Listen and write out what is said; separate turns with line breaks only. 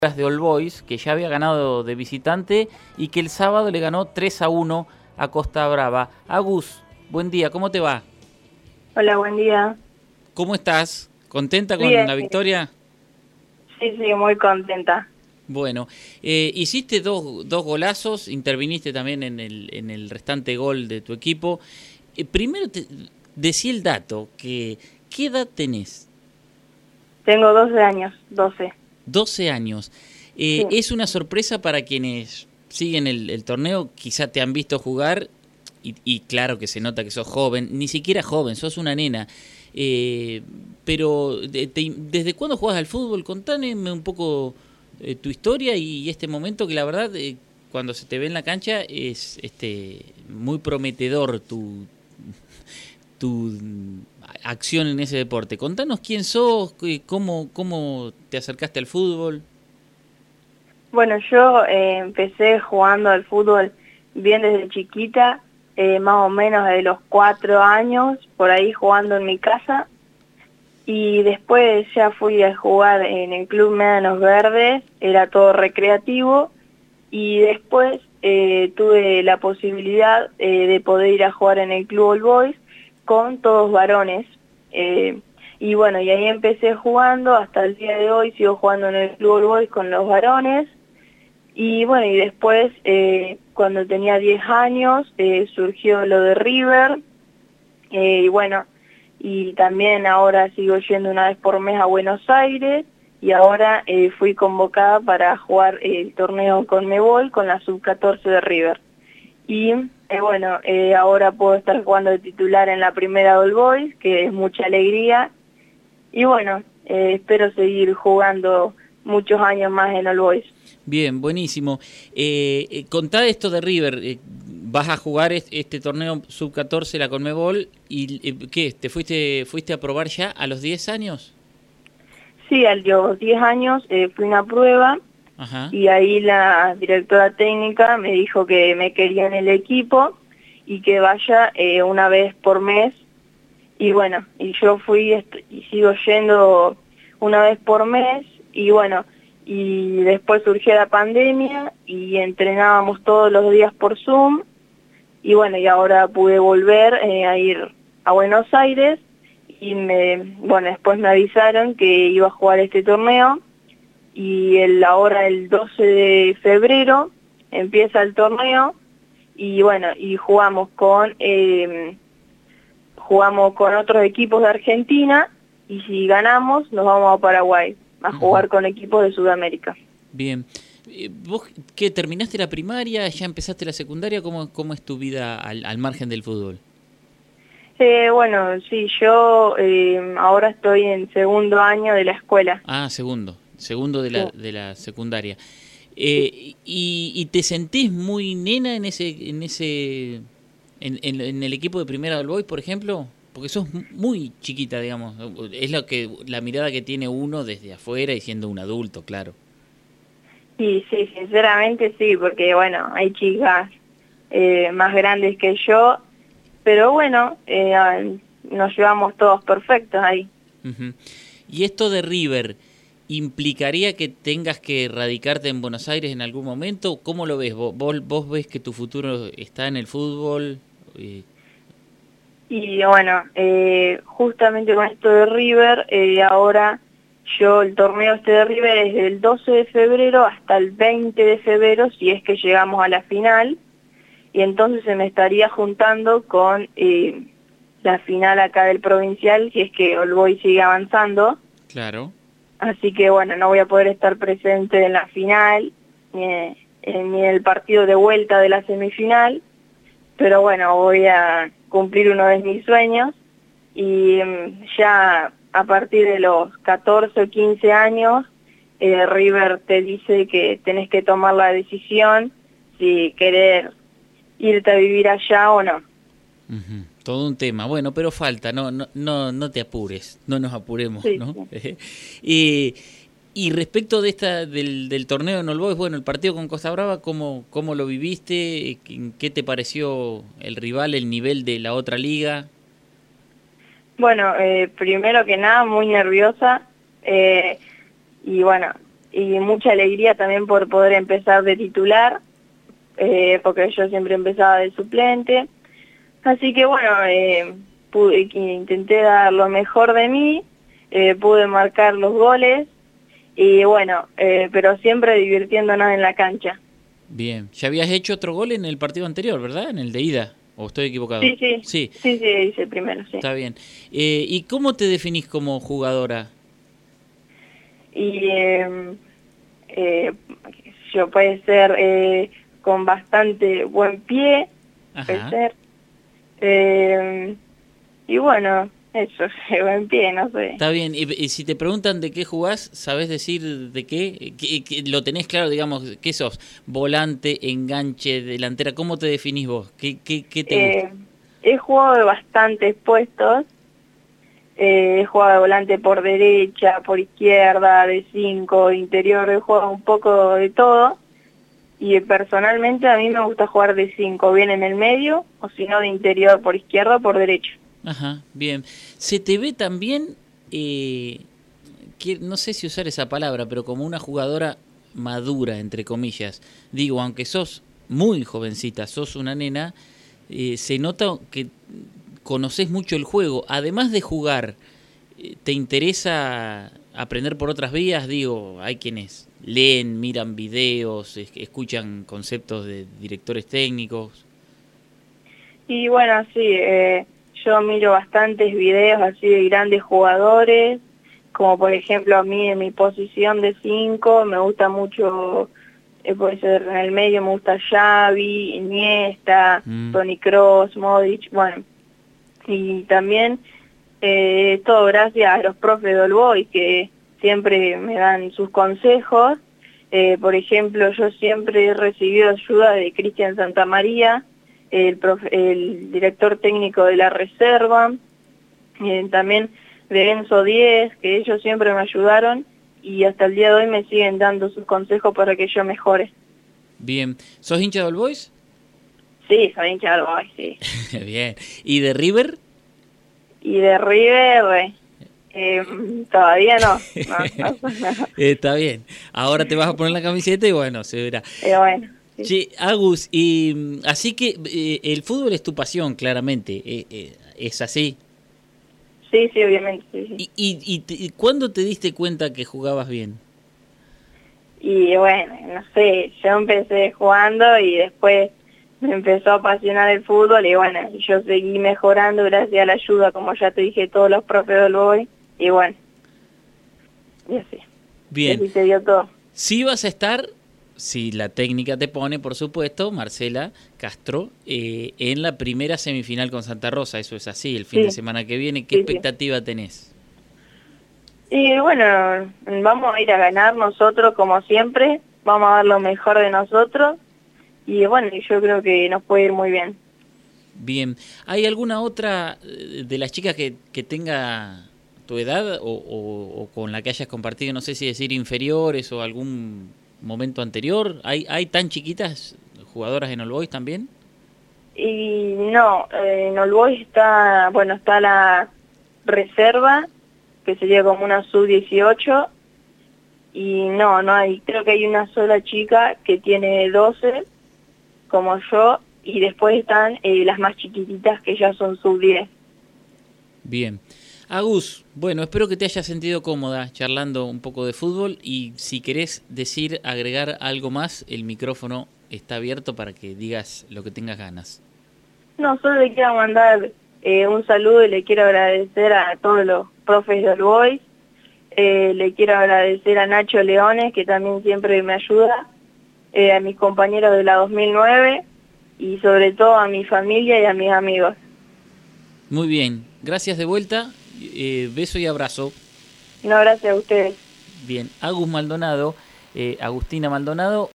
de All Boys, que ya había ganado de visitante y que el sábado le ganó 3-1 a Costa Brava. Agus, buen día, ¿cómo te va?
Hola, buen día.
¿Cómo estás? ¿Contenta con
Bien,
la victoria?
sí, sí, muy contenta.
Bueno, hiciste dos golazos, interviniste también en el restante gol de tu equipo. Primero, decí el dato, ¿qué edad tenés?
Tengo 12 años, 12.
12 años.
Sí,
Es una sorpresa para quienes siguen el torneo, quizá te han visto jugar y claro que se nota que sos joven, ni siquiera joven, sos una nena. Pero ¿desde cuándo jugás al fútbol? Contame un poco tu historia y este momento que la verdad cuando se te ve en la cancha es muy prometedor tu acción en ese deporte. Contanos quién sos, cómo te acercaste al fútbol.
bueno, yo empecé jugando al fútbol bien desde chiquita, más o menos de los 4 años, por ahí jugando en mi casa. Y después ya fui a jugar en el Club Médanos Verdes, era todo recreativo. Y después tuve la posibilidad de poder ir a jugar en el Club All Boys con todos varones. Y bueno, y ahí empecé jugando, hasta el día de hoy sigo jugando en el Club All Boys con los varones. Y bueno, y después, cuando tenía 10 años, surgió lo de River. Y bueno, y también ahora sigo yendo una vez por mes a Buenos Aires. Y ahora fui convocada para jugar el torneo Conmebol con la sub-14 de River. Y bueno, ahora puedo estar jugando de titular en la primera All Boys, que es mucha alegría. Y bueno, espero seguir jugando muchos años más en All Boys.
Bien, buenísimo. Contá esto de River. Vas a jugar este torneo sub-14, la Conmebol, y ¿qué? ¿Te fuiste a probar ya a los 10 años?
Sí, a los 10 años fui a una prueba.
Ajá.
Y ahí la directora técnica me dijo que me quería en el equipo y que vaya una vez por mes. Y bueno, y yo fui y sigo yendo una vez por mes. Y bueno, y después surgió la pandemia y entrenábamos todos los días por Zoom. Y bueno, y ahora pude volver a ir a Buenos Aires. Y bueno, después me avisaron que iba a jugar este torneo. Y ahora el 12 de febrero empieza el torneo y bueno, y jugamos con otros equipos de Argentina y si ganamos nos vamos a Paraguay a
Ujú.
jugar con equipos de Sudamérica.
Bien. ¿Vos qué terminaste la primaria? ¿Ya empezaste la secundaria? ¿Cómo es tu vida al margen del fútbol?
Bueno, sí, yo ahora estoy en segundo año de la escuela.
Ah, segundo de
Sí.
la secundaria. ¿Y te sentís muy nena en el equipo de Primera del Boys, por ejemplo? Porque sos muy chiquita, digamos. Es la mirada que tiene uno desde afuera y siendo un adulto, claro.
Sí, sí, sinceramente sí, porque bueno, hay chicas más grandes que yo, pero bueno, nos llevamos todos perfectos ahí.
Ujú. ¿Y esto de River implicaría que tengas que radicarte en Buenos Aires en algún momento? ¿Cómo lo ves? ¿Vos ves que tu futuro está en el fútbol? Eh,
Y bueno, justamente con esto de River, ahora el torneo este de River es del 12 de febrero hasta el 20 de febrero, si es que llegamos a la final, y entonces se me estaría juntando con la final acá del provincial, si es que All Boys sigue avanzando.
claro.
Así que bueno, no voy a poder estar presente en la final, ni en el partido de vuelta de la semifinal, pero bueno, voy a cumplir uno de mis sueños y ya a partir de los 14 o 15 años, River te dice que tenés que tomar la decisión si querer irte a vivir allá o no.
Ujú. Todo un tema. Bueno, pero falta, no te apures, no nos apuremos,
Sí,
¿no?
sí.
y, y respecto de del torneo en All Boys, bueno, el partido con Costa Brava, ¿cómo lo viviste? ¿Qué te pareció el rival, el nivel de la otra liga?
Bueno, primero que nada, muy nerviosa. Y bueno, y mucha alegría también por poder empezar de titular, porque yo siempre empezaba de suplente. Así que bueno, intenté dar lo mejor de mí, pude marcar los goles y bueno, pero siempre divirtiéndonos en la cancha.
Bien, ya habías hecho otro gol en el partido anterior, ¿verdad? En el de ida, ¿o estoy equivocado?
Sí, hice el primero, sí.
Está bien. ¿Y cómo te definís como jugadora?
Y yo puede ser con bastante buen pie, puede ser. Y bueno, eso, buen pie, no sé.
Está bien, y si te preguntan de qué jugás, ¿sabés decir de qué? ¿Lo tenés claro, digamos, qué sos? ¿Volante, enganche, delantera? ¿Cómo te definís vos? ¿Qué te gusta?
He jugado de bastantes puestos. He jugado de volante por derecha, por izquierda, de 5, interior, he jugado un poco de todo. Y personalmente a mí me gusta jugar de 5, bien en el medio, o si no de interior por izquierda o por derecha.
Ajá, bien. Se te ve también, no sé si usar esa palabra, pero como una jugadora madura, entre comillas. Digo, aunque sos muy jovencita, sos una nena, se nota que conoces mucho el juego. Además de jugar, ¿te interesa aprender por otras vías? Digo, hay quienes leen, miran videos, escuchan conceptos de directores técnicos.
Y bueno, sí, yo miro bastantes videos así de grandes jugadores, como por ejemplo a mí en mi posición de 5 me gusta mucho, puede ser en el medio, me gusta Xavi, Iniesta, Toni Kroos, Modric, bueno, y también todo gracias a los profes de All Boys que siempre me dan sus consejos. Por ejemplo, yo siempre he recibido ayuda de Cristian Santamaría, el director técnico de la reserva, también de Enzo Díez, que ellos siempre me ayudaron y hasta el día de hoy me siguen dando sus consejos para que yo mejore.
Bien. ¿Sos hincha de All Boys?
Sí, soy hincha de All Boys, sí.
Bien. ¿Y de River?
Y de River, todavía no.
Está bien. Ahora te vas a poner la camiseta y bueno, se verá.
Bueno. Sí.
Che, Agus, y así que el fútbol es tu pasión, claramente. ¿Es así?
Sí, obviamente. Sí.
¿Y cuándo te diste cuenta que jugabas bien?
Y bueno, no sé, yo empecé jugando y después me empezó a apasionar el fútbol y bueno, yo seguí mejorando gracias a la ayuda, como ya te dije, todos los profes del Boy y bueno, y así.
Bien.
Y así se dio todo.
Sí vas a estar, si la técnica te pone, por supuesto, Marcela Castro, en la primera semifinal con Santa Rosa, eso es así, el fin de semana que viene. ¿Qué expectativa tenés?
Y bueno, vamos a ir a ganar nosotros como siempre, vamos a dar lo mejor de nosotros. Y bueno, yo creo que nos puede ir muy bien.
Bien. ¿Hay alguna otra de las chicas que tenga tu edad o con la que hayas compartido, no sé si decir inferiores o algún momento anterior? ¿Hay tan chiquitas jugadoras en All Boys también?
Y no, en All Boys está la reserva, que sería como una sub-18, y no hay, creo que hay una sola chica que tiene 12, como yo, y después están las más chiquititas que ya son sub-10.
Bien. Agus, bueno, espero que te hayas sentido cómoda charlando un poco de fútbol y si querés agregar algo más, el micrófono está abierto para que digas lo que tengas ganas.
No, solo le quiero mandar un saludo y le quiero agradecer a todos los profes de All Boys, le quiero agradecer a Nacho Leones, que también siempre me ayuda, a mis compañeros de la 2009 y sobre todo a mi familia y a mis amigos.
Muy bien, gracias de vuelta, beso y abrazo.
No, gracias a ustedes.
Bien, Agus Maldonado, Agustina Maldonado.